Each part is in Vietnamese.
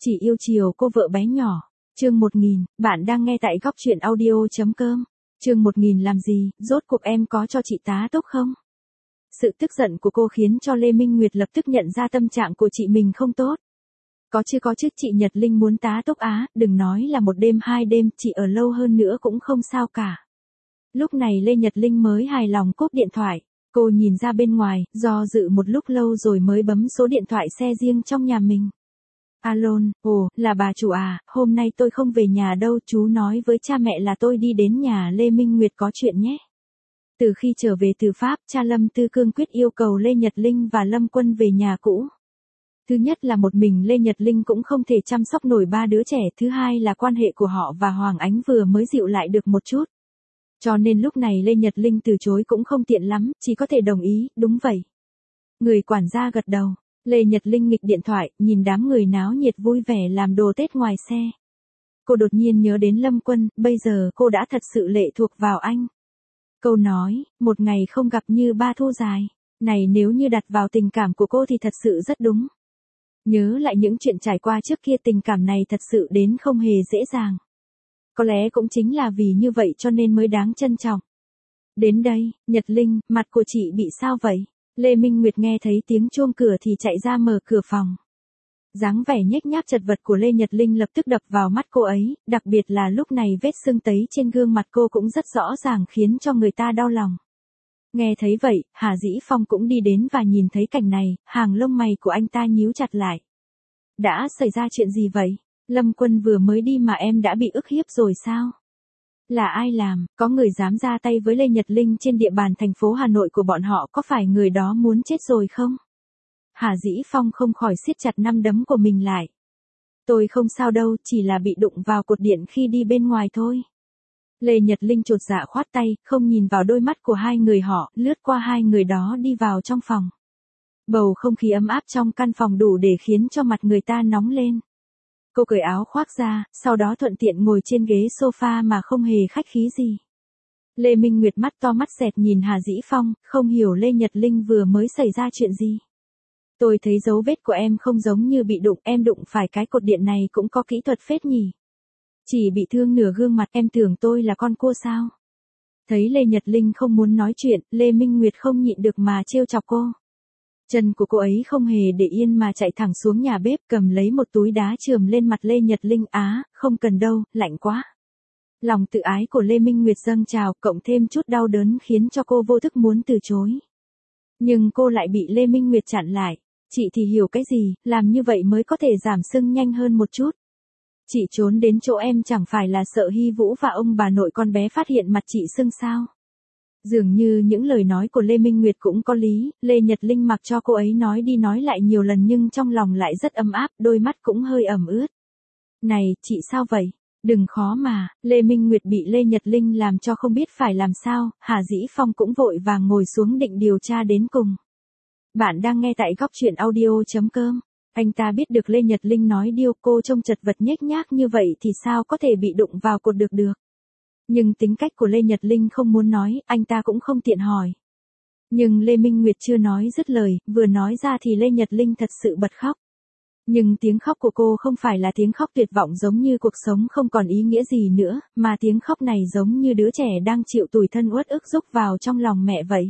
Chỉ yêu chiều cô vợ bé nhỏ. Chương 1000, bạn đang nghe tại góc truyện audio.com. Chương 1000 làm gì, rốt cuộc em có cho chị tá túc không? Sự tức giận của cô khiến cho Lê Minh Nguyệt lập tức nhận ra tâm trạng của chị mình không tốt. Có chứ, chị Nhật Linh muốn tá túc á, đừng nói là một đêm hai đêm, chị ở lâu hơn nữa cũng không sao cả. Lúc này Lê Nhật Linh mới hài lòng cúp điện thoại. Cô nhìn ra bên ngoài, do dự một lúc lâu rồi mới bấm số điện thoại xe riêng trong nhà mình. Alo, là bà chủ à, hôm nay tôi không về nhà đâu, chú nói với cha mẹ là tôi đi đến nhà Lê Minh Nguyệt có chuyện nhé. Từ khi trở về từ Pháp, cha Lâm Tư cương quyết yêu cầu Lê Nhật Linh và Lâm Quân về nhà cũ. Thứ nhất là một mình Lê Nhật Linh cũng không thể chăm sóc nổi ba đứa trẻ, thứ hai là quan hệ của họ và Hoàng Ánh vừa mới dịu lại được một chút. Cho nên lúc này Lê Nhật Linh từ chối cũng không tiện lắm, chỉ có thể đồng ý, đúng vậy. Người quản gia gật đầu. Lê Nhật Linh nghịch điện thoại, nhìn đám người náo nhiệt vui vẻ làm đồ Tết ngoài xe. Cô đột nhiên nhớ đến Lâm Quân, bây giờ cô đã thật sự lệ thuộc vào anh. Câu nói, một ngày không gặp như ba thu dài, này nếu như đặt vào tình cảm của cô thì thật sự rất đúng. Nhớ lại những chuyện trải qua trước kia, tình cảm này thật sự đến không hề dễ dàng. Có lẽ cũng chính là vì như vậy cho nên mới đáng trân trọng. Đến đây, Nhật Linh, mặt của chị bị sao vậy? Lê Minh Nguyệt nghe thấy tiếng chuông cửa thì chạy ra mở cửa phòng. Dáng vẻ nhếch nhác chật vật của Lê Nhật Linh lập tức đập vào mắt cô ấy, đặc biệt là lúc này vết sưng tấy trên gương mặt cô cũng rất rõ ràng khiến cho người ta đau lòng. Nghe thấy vậy, Hà Dĩ Phong cũng đi đến và nhìn thấy cảnh này, hàng lông mày của anh ta nhíu chặt lại. Đã xảy ra chuyện gì vậy? Lâm Quân vừa mới đi mà em đã bị ức hiếp rồi sao? Là ai làm, có người dám ra tay với Lê Nhật Linh trên địa bàn thành phố Hà Nội của bọn họ, có phải người đó muốn chết rồi không? Hà Dĩ Phong không khỏi siết chặt nắm đấm của mình lại. Tôi không sao đâu, chỉ là bị đụng vào cột điện khi đi bên ngoài thôi. Lê Nhật Linh chột dạ khoát tay, không nhìn vào đôi mắt của hai người họ, lướt qua hai người đó đi vào trong phòng. Bầu không khí ấm áp trong căn phòng đủ để khiến cho mặt người ta nóng lên. Cô cởi áo khoác ra, sau đó thuận tiện ngồi trên ghế sofa mà không hề khách khí gì. Lê Minh Nguyệt mắt to mắt dẹt nhìn Hà Dĩ Phong, không hiểu Lê Nhật Linh vừa mới xảy ra chuyện gì. Tôi thấy dấu vết của em không giống như bị đụng, em đụng phải cái cột điện này cũng có kỹ thuật phết nhỉ. Chỉ bị thương nửa gương mặt, em tưởng tôi là con cua sao? Thấy Lê Nhật Linh không muốn nói chuyện, Lê Minh Nguyệt không nhịn được mà trêu chọc cô. Chân của cô ấy không hề để yên mà chạy thẳng xuống nhà bếp, cầm lấy một túi đá chườm lên mặt Lê Nhật Linh. Á, không cần đâu, lạnh quá. Lòng tự ái của Lê Minh Nguyệt dâng trào, cộng thêm chút đau đớn khiến cho cô vô thức muốn từ chối. Nhưng cô lại bị Lê Minh Nguyệt chặn lại. Chị thì hiểu cái gì, làm như vậy mới có thể giảm sưng nhanh hơn một chút. Chị trốn đến chỗ em chẳng phải là sợ Hy Vũ và ông bà nội con bé phát hiện mặt chị sưng sao? Dường như những lời nói của Lê Minh Nguyệt cũng có lý, Lê Nhật Linh mặc cho cô ấy nói đi nói lại nhiều lần nhưng trong lòng lại rất ấm áp, đôi mắt cũng hơi ẩm ướt. Này, chị sao vậy? Đừng khó mà, Lê Minh Nguyệt bị Lê Nhật Linh làm cho không biết phải làm sao, Hà Dĩ Phong cũng vội vàng ngồi xuống định điều tra đến cùng. Bạn đang nghe tại góc truyện audio.com. Anh ta biết được Lê Nhật Linh nói điêu, cô trông chật vật nhếch nhác như vậy thì sao có thể bị đụng vào cột được. Nhưng tính cách của Lê Nhật Linh không muốn nói, anh ta cũng không tiện hỏi. Nhưng Lê Minh Nguyệt chưa nói dứt lời, vừa nói ra thì Lê Nhật Linh thật sự bật khóc. Nhưng tiếng khóc của cô không phải là tiếng khóc tuyệt vọng giống như cuộc sống không còn ý nghĩa gì nữa, mà tiếng khóc này giống như đứa trẻ đang chịu tủi thân uất ức rúc vào trong lòng mẹ vậy.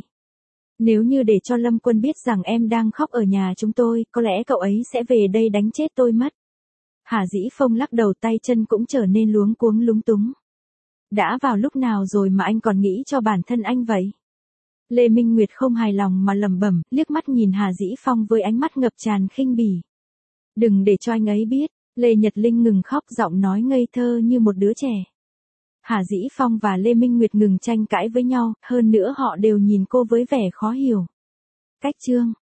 Nếu như để cho Lâm Quân biết rằng em đang khóc ở nhà chúng tôi, có lẽ cậu ấy sẽ về đây đánh chết tôi mất. Hà Dĩ Phong lắc đầu, tay chân cũng trở nên luống cuống lúng túng. Đã vào lúc nào rồi mà anh còn nghĩ cho bản thân anh vậy? Lê Minh Nguyệt không hài lòng mà lẩm bẩm, liếc mắt nhìn Hà Dĩ Phong với ánh mắt ngập tràn khinh bỉ. Đừng để cho anh ấy biết. Lê Nhật Linh ngừng khóc, giọng nói ngây thơ như một đứa trẻ. Hà Dĩ Phong và Lê Minh Nguyệt ngừng tranh cãi với nhau, hơn nữa họ đều nhìn cô với vẻ khó hiểu. Cách chương